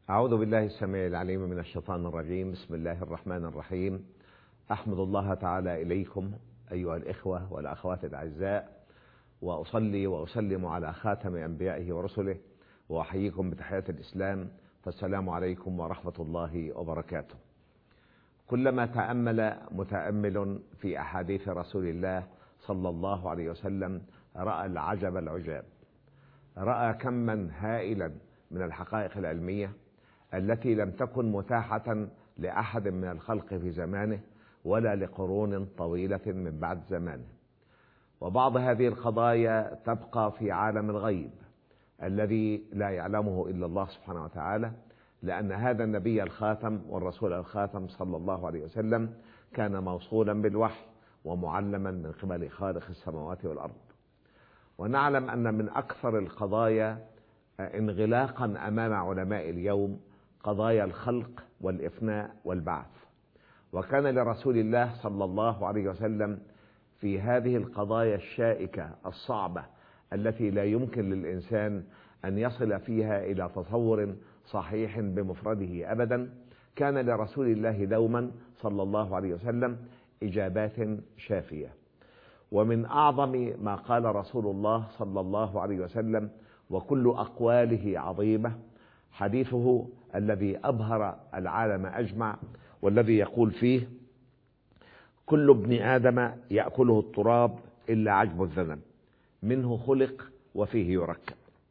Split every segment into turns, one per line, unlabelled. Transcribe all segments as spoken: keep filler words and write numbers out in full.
أعوذ بالله السميع العليم من الشيطان الرجيم. بسم الله الرحمن الرحيم. أحمد الله تعالى إليكم أيها الإخوة والأخوات الأعزاء، وأصلي وأسلم على خاتم أنبيائه ورسله، وأحييكم بتحية الإسلام، فالسلام عليكم ورحمة الله وبركاته. كلما تأمل متأمل في أحاديث رسول الله صلى الله عليه وسلم رأى العجب العجاب، رأى كما هائلا من الحقائق العلمية التي لم تكن متاحة لأحد من الخلق في زمانه ولا لقرون طويلة من بعد زمانه. وبعض هذه القضايا تبقى في عالم الغيب الذي لا يعلمه إلا الله سبحانه وتعالى، لأن هذا النبي الخاتم والرسول الخاتم صلى الله عليه وسلم كان موصولا بالوحي ومعلما من قبل خالق السماوات والأرض. ونعلم أن من أكثر القضايا انغلاقا أمام علماء اليوم قضايا الخلق والإفناء والبعث، وكان لرسول الله صلى الله عليه وسلم في هذه القضايا الشائكة الصعبة التي لا يمكن للإنسان أن يصل فيها إلى تصور صحيح بمفرده أبدا، كان لرسول الله دوما صلى الله عليه وسلم إجابات شافية. ومن أعظم ما قال رسول الله صلى الله عليه وسلم وكل أقواله عظيمة حديثه الذي أبهر العالم أجمع، والذي يقول فيه: كل ابن آدم يأكله التراب إلا عجب الذنب، منه خلق وفيه يركب.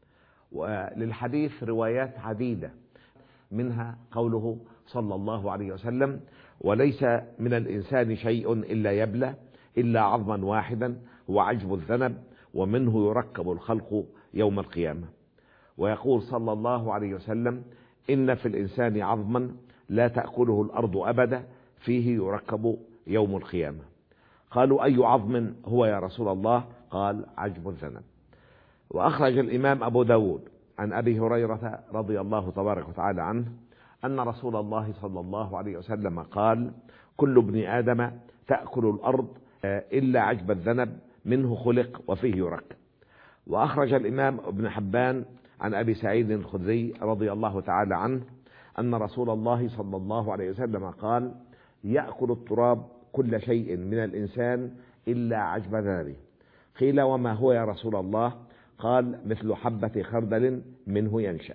وللحديث روايات عديدة، منها قوله صلى الله عليه وسلم: وليس من الإنسان شيء إلا يبلى إلا عظما واحدا هو عجب الذنب، ومنه يركب الخلق يوم القيامة. ويقول صلى الله عليه وسلم: إن في الإنسان عظما لا تأكله الأرض أبدا فيه يركب يوم القيامة. قالوا: أي عظم هو يا رسول الله؟ قال: عجب الذنب. وأخرج الإمام أبو داود عن أبي هريرة رضي الله تبارك وتعالى عنه أن رسول الله صلى الله عليه وسلم قال: كل ابن آدم تأكل الأرض إلا عجب الذنب، منه خلق وفيه يركب. وأخرج الإمام ابن حبان عن أبي سعيد الخدري رضي الله تعالى عنه أن رسول الله صلى الله عليه وسلم قال: يأكل التراب كل شيء من الإنسان إلا عجب ذنبه. قيل: وما هو يا رسول الله؟ قال: مثل حبة خردل منه ينشأ.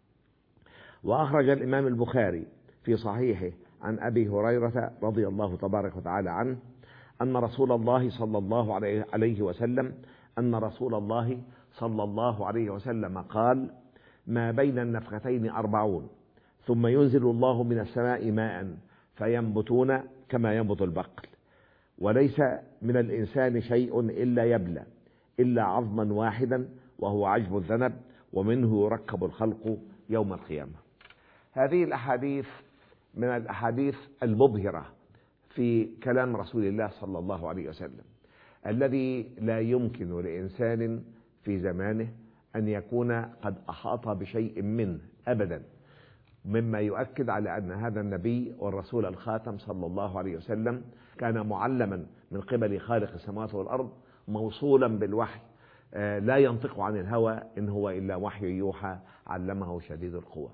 وأخرج الإمام البخاري في صحيحه عن أبي هريرة رضي الله تبارك وتعالى عنه أن رسول الله صلى الله عليه وسلم أن رسول الله صلى الله عليه وسلم قال: ما بين النفختين أربعون، ثم ينزل الله من السماء ماء فينبتون كما ينبت البقل، وليس من الإنسان شيء إلا يبلى إلا عظما واحدا وهو عجب الذنب، ومنه يركب الخلق يوم القيامة. هذه الأحاديث من الأحاديث المبهرة في كلام رسول الله صلى الله عليه وسلم، الذي لا يمكن لإنسان في زمانه أن يكون قد أحاط بشيء منه أبدا، مما يؤكد على أن هذا النبي والرسول الخاتم صلى الله عليه وسلم كان معلما من قبل خالق السماوات والأرض، موصولا بالوحي، لا ينطق عن الهوى إن هو إلا وحي يوحى علمه شديد القوى.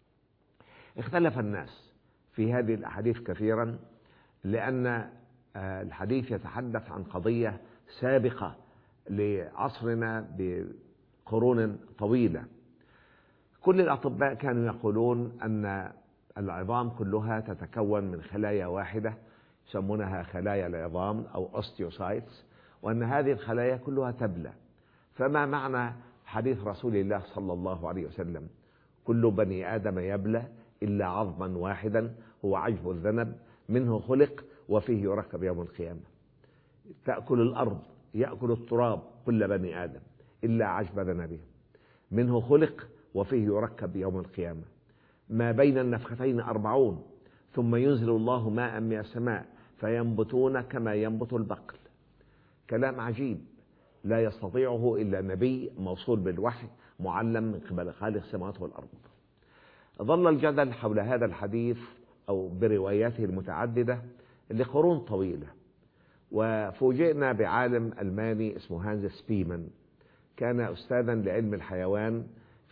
اختلف الناس في هذه الأحاديث كثيرا، لأن الحديث يتحدث عن قضية سابقة لعصرنا بقرون طويلة. كل الأطباء كانوا يقولون أن العظام كلها تتكون من خلايا واحدة يسمونها خلايا العظام أو أوستيوسايتس، وأن هذه الخلايا كلها تبلى. فما معنى حديث رسول الله صلى الله عليه وسلم: كل بني آدم يبلى إلا عظما واحدا هو عجب الذنب، منه خلق وفيه يركب يوم القيامة؟ تأكل الأرض، يأكل التراب كل بني آدم إلا عجب ذنبه، منه خلق وفيه يركب يوم القيامة. ما بين النفختين أربعون، ثم ينزل الله ماء من السماء فينبتون كما ينبت البقل. كلام عجيب لا يستطيعه إلا نبي موصول بالوحي معلم من قبل خالق السماوات والأرض. ظل الجدل حول هذا الحديث أو برواياته المتعددة لقرون طويلة، وفوجئنا بعالم ألماني اسمه هانز سبيمان، كان أستاذا لعلم الحيوان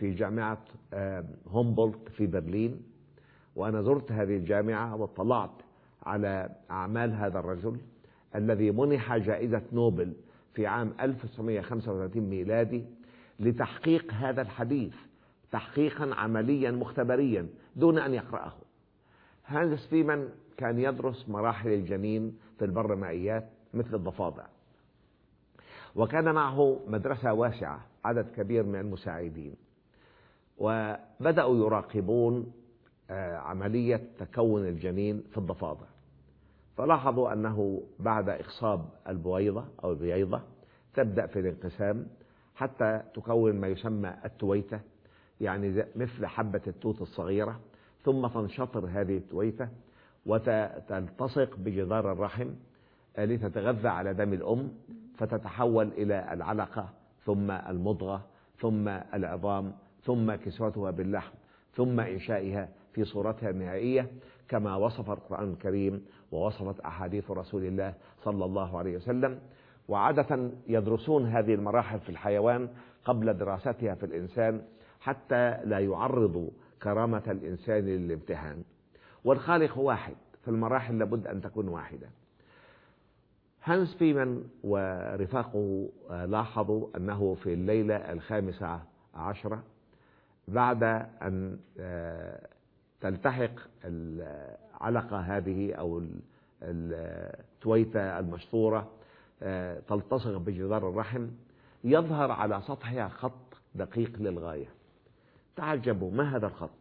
في جامعة هومبولت في برلين، وأنا زرت هذه الجامعة واطلعت على أعمال هذا الرجل الذي منح جائزة نوبل في عام ألف وتسعمائة وخمسة وثلاثين ميلادي لتحقيق هذا الحديث تحقيقا عمليا مختبريا دون أن يقرأه. هانس بيمان كان يدرس مراحل الجنين في البرمائيات مثل الضفادع، وكان معه مدرسة واسعة عدد كبير من المساعدين، وبدأوا يراقبون عملية تكون الجنين في الضفادع، فلاحظوا أنه بعد إخصاب البويضة أو البييضة تبدأ في الانقسام حتى تكون ما يسمى التويتة، يعني مثل حبة التوت الصغيرة، ثم تنشطر هذه التويتة وتلتصق بجدار الرحم لتتغذى على دم الأم، فتتحول إلى العلقة ثم المضغة ثم العظام ثم كسوتها باللحم ثم إنشائها في صورتها النهائية كما وصف القرآن الكريم ووصفت أحاديث رسول الله صلى الله عليه وسلم. وعادة يدرسون هذه المراحل في الحيوان قبل دراستها في الإنسان حتى لا يعرضوا كرامة الإنسان للامتحان، والخالق واحد، فالمراحل لابد أن تكون واحدة. هانس بيمان ورفاقه لاحظوا أنه في الليلة الخامسة عشرة بعد أن تلتحق العلقة هذه أو التويتة المشطورة تلتصق بجدار الرحم، يظهر على سطحها خط دقيق للغاية. تعجبوا، ما هذا الخط؟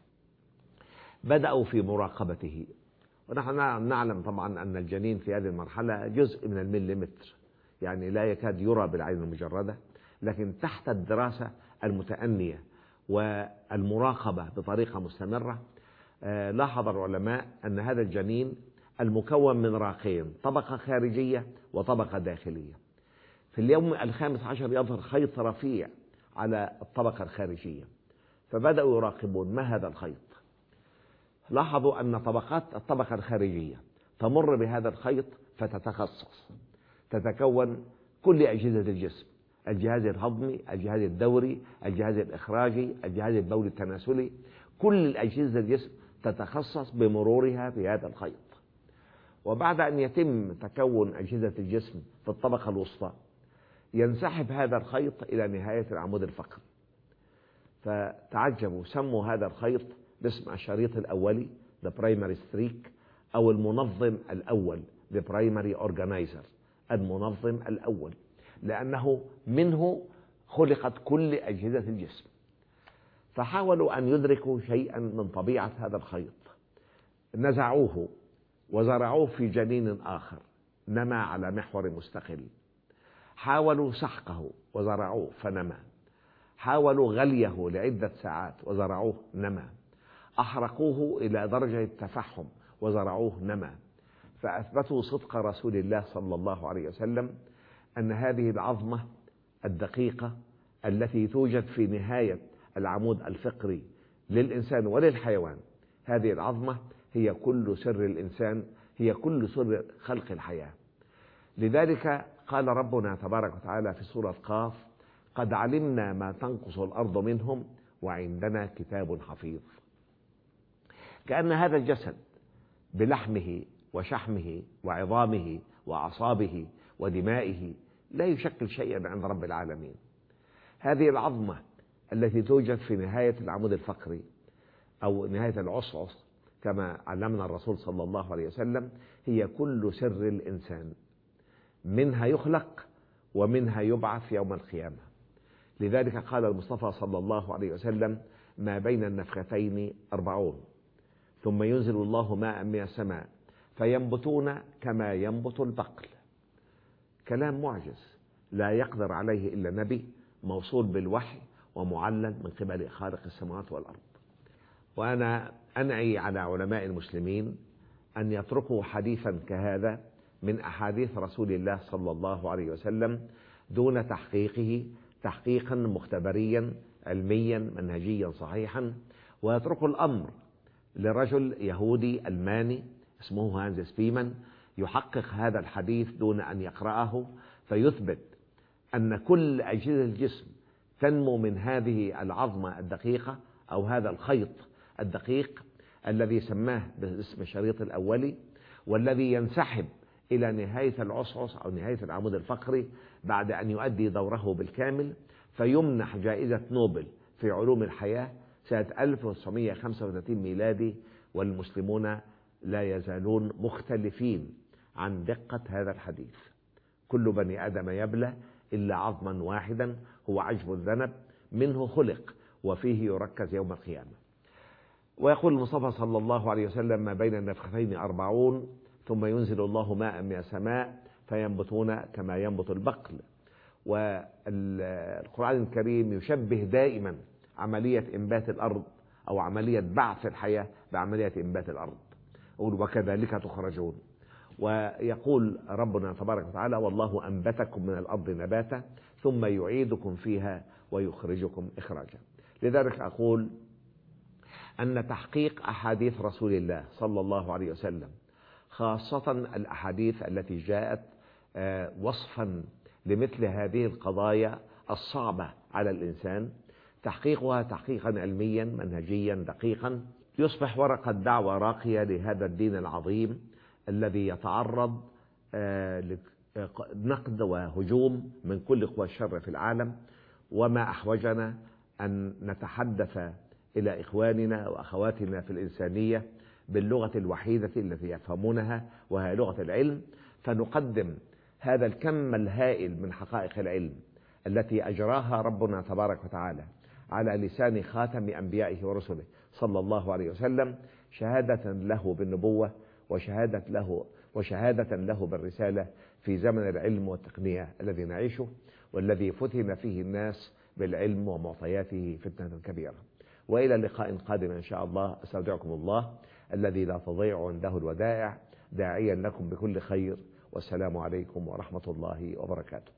بدأوا في مراقبته، ونحن نعلم طبعا أن الجنين في هذه المرحلة جزء من المليمتر، يعني لا يكاد يرى بالعين المجردة، لكن تحت الدراسة المتأنية والمراقبة بطريقة مستمرة لاحظ العلماء أن هذا الجنين المكون من راقين، طبقة خارجية وطبقة داخلية. في اليوم الخامس عشر يظهر خيط رفيع على الطبقة الخارجية، فبدأوا يراقبون ما هذا الخيط. لاحظوا أن طبقات الطبقة الخارجية تمر بهذا الخيط فتتخصص، تتكون كل أجهزة الجسم، الجهاز الهضمي، الجهاز الدوري، الجهاز الإخراجي، الجهاز البولي التناسلي، كل الأجهزة الجسم تتخصص بمرورها في هذا الخيط. وبعد أن يتم تكون أجهزة الجسم في الطبقة الوسطى ينسحب هذا الخيط إلى نهاية العمود الفقري، فتعجبوا، سموا هذا الخيط باسم الشريط الأولي the primary streak أو المنظم الأول the primary organizer، المنظم الأول، لأنه منه خلقت كل أجهزة الجسم. فحاولوا أن يدركوا شيئا من طبيعة هذا الخيط، نزعوه وزرعوه في جنين آخر نمى على محور مستقل، حاولوا سحقه وزرعوه فنمى، حاولوا غليه لعدة ساعات وزرعوه نمى، أحرقوه إلى درجة التفحم وزرعوه نمى، فأثبتوا صدق رسول الله صلى الله عليه وسلم أن هذه العظمة الدقيقة التي توجد في نهاية العمود الفقري للإنسان وللحيوان، هذه العظمة هي كل سر الإنسان، هي كل سر خلق الحياة. لذلك قال ربنا تبارك وتعالى في سورة قاف: قد علمنا ما تنقص الأرض منهم وعندنا كتاب حفيظ. كأن هذا الجسد بلحمه وشحمه وعظامه وأعصابه ودمائه لا يشكل شيئا عند رب العالمين. هذه العظمة التي توجد في نهاية العمود الفقري أو نهاية العصعص كما علمنا الرسول صلى الله عليه وسلم هي كل سر الإنسان، منها يخلق ومنها يبعث يوم القيامة. لذلك قال المصطفى صلى الله عليه وسلم: ما بين النفختين أربعون ثم ينزل الله ماء من السماء فينبتون كما ينبت البقل. كلام معجز لا يقدر عليه إلا نبي موصول بالوحي ومعلم من قبل خالق السماوات والأرض. وأنا أنعي على علماء المسلمين أن يتركوا حديثا كهذا من أحاديث رسول الله صلى الله عليه وسلم دون تحقيقه تحقيقا مختبريا علميا منهجيا صحيحا، ويتركوا الأمر لرجل يهودي ألماني اسمه هانس بيمان يحقق هذا الحديث دون أن يقرأه، فيثبت أن كل أجهزة الجسم تنمو من هذه العظمة الدقيقة أو هذا الخيط الدقيق الذي سماه باسم الشريط الأولي، والذي ينسحب إلى نهاية العصعص أو نهاية العمود الفقري بعد أن يؤدي دوره بالكامل، فيمنح جائزة نوبل في علوم الحياة سنة ألف وتسعمائة وخمسة وثلاثين ميلادي. والمسلمون لا يزالون مختلفين عن دقة هذا الحديث. كل بني آدم يبلى إلا عظما واحدا هو عجب الذنب، منه خلق وفيه يركز يوم القيامة. ويقول المصطفى صلى الله عليه وسلم: ما بين النفختين أربعون ثم ينزل الله ماء من السماء فينبتون كما ينبت البقل. والقرآن الكريم يشبه دائما عملية إنبات الأرض أو عملية بعث الحياة بعملية إنبات الأرض، وكذلك تخرجون. ويقول ربنا تبارك وتعالى: والله أنبتكم من الأرض نباتا ثم يعيدكم فيها ويخرجكم إخراجا. لذلك أقول أن تحقيق أحاديث رسول الله صلى الله عليه وسلم، خاصة الأحاديث التي جاءت وصفا لمثل هذه القضايا الصعبة على الإنسان، تحقيقها تحقيقا علميا منهجيا دقيقا، يصبح ورقة دعوة راقية لهذا الدين العظيم الذي يتعرض لنقد وهجوم من كل قوى الشر في العالم. وما أحوجنا أن نتحدث إلى إخواننا وأخواتنا في الإنسانية باللغة الوحيدة التي يفهمونها، وهي لغة العلم، فنقدم هذا الكم الهائل من حقائق العلم التي أجراها ربنا تبارك وتعالى على لسان خاتم أنبيائه ورسله صلى الله عليه وسلم، شهادة له بالنبوة وشهادة له وشهادة له بالرسالة في زمن العلم والتقنية الذي نعيشه، والذي فتن فيه الناس بالعلم ومعطياته فتنة كبيرة. وإلى لقاء قادم إن شاء الله، أستودعكم الله الذي لا تضيع عنده الودائع، داعيا لكم بكل خير، والسلام عليكم ورحمة الله وبركاته.